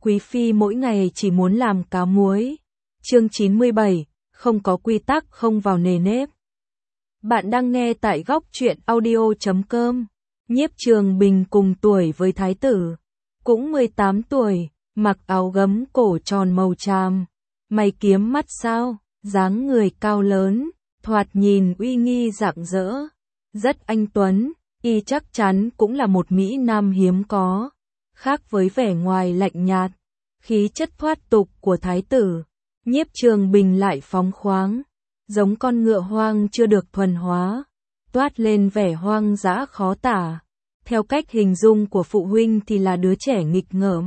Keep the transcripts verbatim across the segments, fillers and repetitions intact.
Quý phi mỗi ngày chỉ muốn làm cá muối. Chương chín mươi bảy, không có quy tắc không vào nề nếp. Bạn đang nghe tại góc truyện audio chấm com. Nhiếp Trường Bình cùng tuổi với thái tử, cũng mười tám tuổi, mặc áo gấm cổ tròn màu tràm, mày kiếm mắt sao, dáng người cao lớn, thoạt nhìn uy nghi rạng rỡ, rất anh tuấn, y chắc chắn cũng là một mỹ nam hiếm có. Khác với vẻ ngoài lạnh nhạt, khí chất thoát tục của thái tử, Nhiếp Trường Bình lại phóng khoáng, giống con ngựa hoang chưa được thuần hóa, toát lên vẻ hoang dã khó tả. Theo cách hình dung của phụ huynh thì là đứa trẻ nghịch ngợm.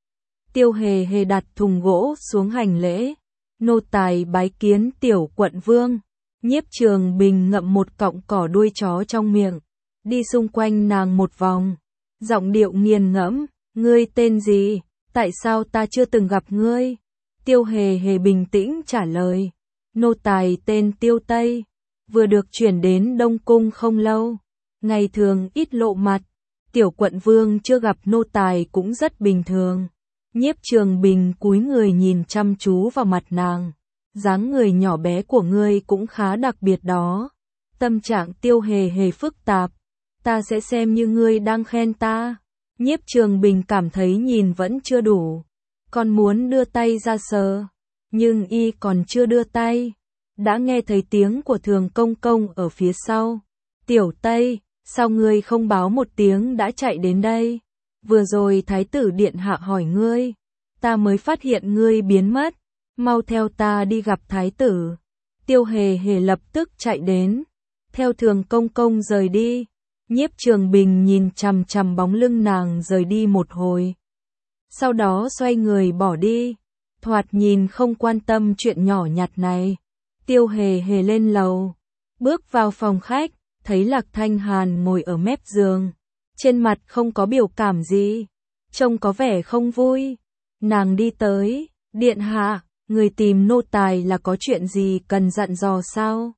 Tiêu Hề Hề đặt thùng gỗ xuống hành lễ, nô tài bái kiến tiểu quận vương. Nhiếp Trường Bình ngậm một cọng cỏ đuôi chó trong miệng, đi xung quanh nàng một vòng, giọng điệu nghiền ngẫm, ngươi tên gì, tại sao ta chưa từng gặp ngươi? Tiêu Hề Hề bình tĩnh trả lời, nô tài tên Tiêu Tây, vừa được chuyển đến Đông Cung không lâu, ngày thường ít lộ mặt, tiểu quận vương chưa gặp nô tài cũng rất bình thường. Nhiếp Trường Bình cúi người nhìn chăm chú vào mặt nàng, dáng người nhỏ bé của ngươi cũng khá đặc biệt đó. Tâm trạng Tiêu Hề Hề phức tạp, ta sẽ xem như ngươi đang khen ta. Nhiếp Trường Bình cảm thấy nhìn vẫn chưa đủ, còn muốn đưa tay ra sờ, nhưng y còn chưa đưa tay, đã nghe thấy tiếng của Thường Công Công ở phía sau. Tiểu Tây, sao ngươi không báo một tiếng đã chạy đến đây? Vừa rồi thái tử điện hạ hỏi ngươi, ta mới phát hiện ngươi biến mất, mau theo ta đi gặp thái tử. Tiêu Hề Hề lập tức chạy đến, theo Thường Công Công rời đi. Nhiếp Trường Bình nhìn chằm chằm bóng lưng nàng rời đi một hồi, sau đó xoay người bỏ đi, thoạt nhìn không quan tâm chuyện nhỏ nhặt này. Tiêu Hề Hề lên lầu, bước vào phòng khách, thấy Lạc Thanh Hàn ngồi ở mép giường, trên mặt không có biểu cảm gì, trông có vẻ không vui. Nàng đi tới, điện hạ, người tìm nô tài là có chuyện gì cần dặn dò sao?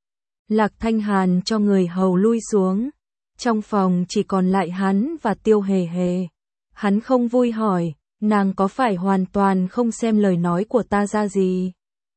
Lạc Thanh Hàn cho người hầu lui xuống, trong phòng chỉ còn lại hắn và Tiêu Hề Hề. Hắn không vui hỏi, nàng có phải hoàn toàn không xem lời nói của ta ra gì?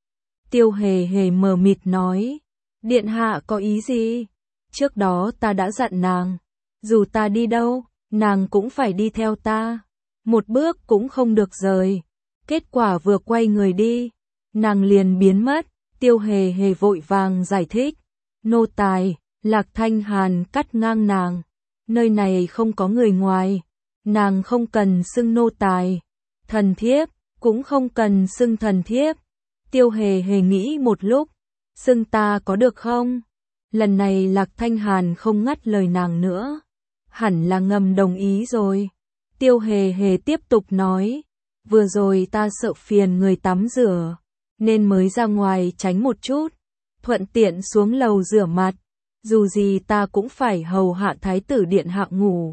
Tiêu Hề Hề mờ mịt nói, điện hạ có ý gì? Trước đó ta đã dặn nàng, dù ta đi đâu, nàng cũng phải đi theo ta, một bước cũng không được rời. Kết quả vừa quay người đi, nàng liền biến mất. Tiêu Hề Hề vội vàng giải thích, nô tài. Lạc Thanh Hàn cắt ngang nàng, nơi này không có người ngoài, nàng không cần xưng nô tài, thần thiếp, cũng không cần xưng thần thiếp. Tiêu Hề Hề nghĩ một lúc, xưng ta có được không? Lần này Lạc Thanh Hàn không ngắt lời nàng nữa, hẳn là ngầm đồng ý rồi. Tiêu Hề Hề tiếp tục nói, vừa rồi ta sợ phiền người tắm rửa, nên mới ra ngoài tránh một chút, thuận tiện xuống lầu rửa mặt. Dù gì ta cũng phải hầu hạ thái tử điện hạ ngủ,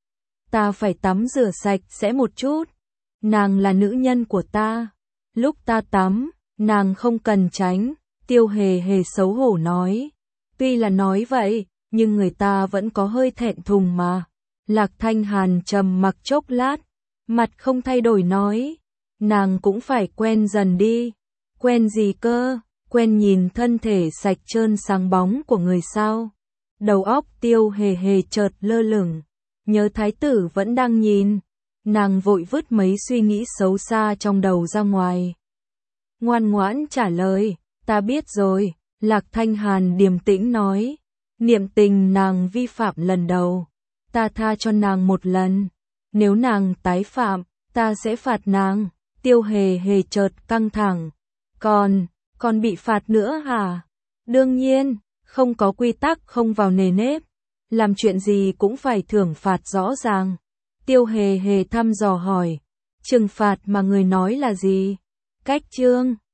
ta phải tắm rửa sạch sẽ một chút. Nàng là nữ nhân của ta, lúc ta tắm, nàng không cần tránh. Tiêu Hề Hề xấu hổ nói, tuy là nói vậy, nhưng người ta vẫn có hơi thẹn thùng mà. Lạc Thanh Hàn trầm mặc chốc lát, mặt không thay đổi nói, nàng cũng phải quen dần đi. Quen gì cơ? Quen nhìn thân thể sạch trơn sáng bóng của người sao? Đầu óc Tiêu Hề Hề chợt lơ lửng, nhớ thái tử vẫn đang nhìn, nàng vội vứt mấy suy nghĩ xấu xa trong đầu ra ngoài. Ngoan ngoãn trả lời, ta biết rồi. Lạc Thanh Hàn điềm tĩnh nói, niệm tình nàng vi phạm lần đầu, ta tha cho nàng một lần, nếu nàng tái phạm, ta sẽ phạt nàng. Tiêu Hề Hề chợt căng thẳng, còn... còn bị phạt nữa hả? Đương nhiên, không có quy tắc không vào nề nếp, làm chuyện gì cũng phải thưởng phạt rõ ràng. Tiêu Hề Hề thăm dò hỏi, trừng phạt mà người nói là gì? Cách chương